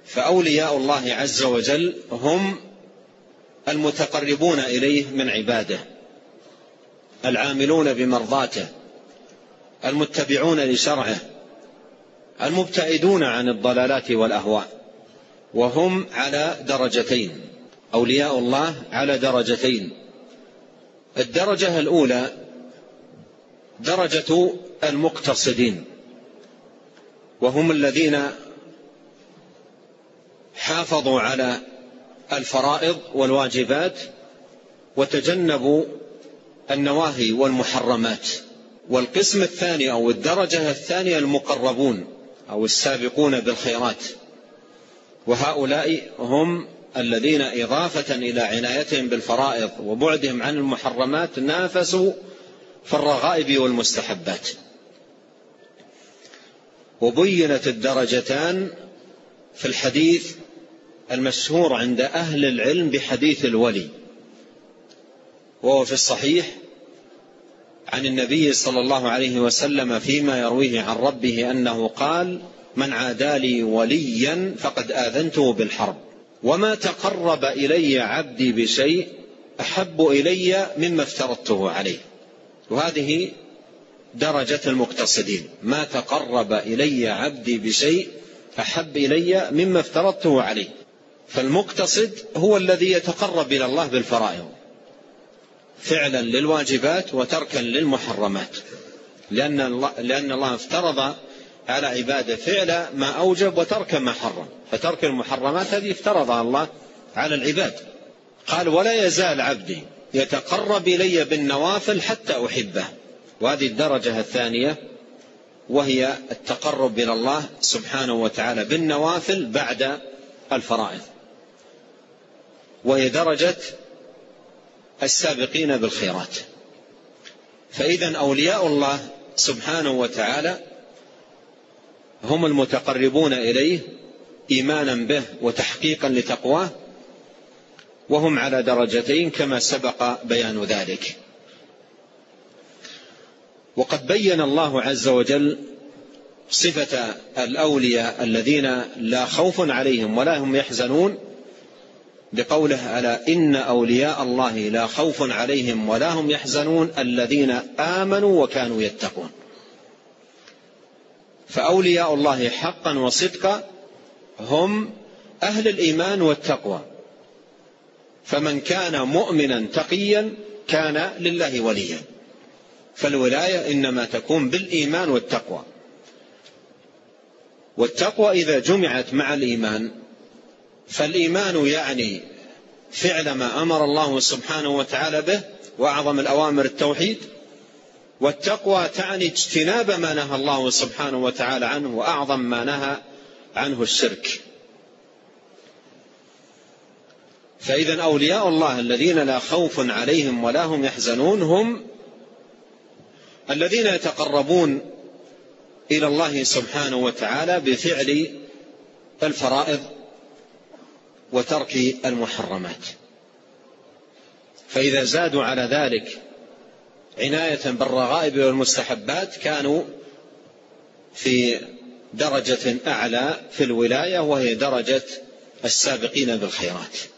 فأولياء الله عز وجل هم المتقربون إليه من عباده، العاملون بمرضاته، المتبعون لشرعه، المبتعدون عن الضلالات والأهواء. وهم على درجتين، أولياء الله على درجتين. الدرجة الأولى درجة المقتصدين، وهم الذين حافظوا على الفرائض والواجبات وتجنبوا النواهي والمحرمات. والقسم الثاني أو الدرجة الثانية المقربون أو السابقون بالخيرات، وهؤلاء هم الذين إضافة إلى عنايتهم بالفرائض وبعدهم عن المحرمات نافسوا في الرغائب والمستحبات. وبينت الدرجتان في الحديث المشهور عند أهل العلم بحديث الولي، وهو في الصحيح عن النبي صلى الله عليه وسلم فيما يرويه عن ربه أنه قال: من عادى لي وليا فقد آذنته بالحرب، وما تقرب إلي عبدي بشيء أحب إلي مما افترضته عليه. وهذه درجة المقتصدين، ما تقرب إلي عبدي بشيء أحب إلي مما افترضته عليه. فالمقتصد هو الذي يتقرب إلى الله بالفرائض فعلا للواجبات وتركا للمحرمات، لأن الله افترض على عباده فعل ما أوجب وترك ما حرم، فترك المحرمات هذه افترضها الله على العباد. قال: ولا يزال عبدي يتقرب إلي بالنوافل حتى أحبه. وهذه الدرجة الثانية، وهي التقرب إلى الله سبحانه وتعالى بالنوافل بعد الفرائض، وهي درجة السابقين بالخيرات. فإذا أولياء الله سبحانه وتعالى هم المتقربون إليه إيمانا به وتحقيقا لتقواه، وهم على درجتين كما سبق بيان ذلك. وقد بين الله عز وجل صفة الأولياء الذين لا خوف عليهم ولا هم يحزنون بقوله: ألا إن أولياء الله لا خوف عليهم ولا هم يحزنون الذين آمنوا وكانوا يتقون. فأولياء الله حقا وصدقا هم أهل الإيمان والتقوى، فمن كان مؤمنا تقيا كان لله وليا. فالولاية إنما تكون بالإيمان والتقوى، والتقوى إذا جمعت مع الإيمان، فالإيمان يعني فعل ما أمر الله سبحانه وتعالى به، وأعظم الأوامر التوحيد، والتقوى تعني اجتناب ما نهى الله سبحانه وتعالى عنه، وأعظم ما نهى عنه الشرك. فإذا أولياء الله الذين لا خوف عليهم ولا هم يحزنون هم الذين يتقربون إلى الله سبحانه وتعالى بفعل الفرائض وترك المحرمات. فإذا زادوا على ذلك عناية بالرغائب والمستحبات كانوا في درجة أعلى في الولاية، وهي درجة السابقين بالخيرات.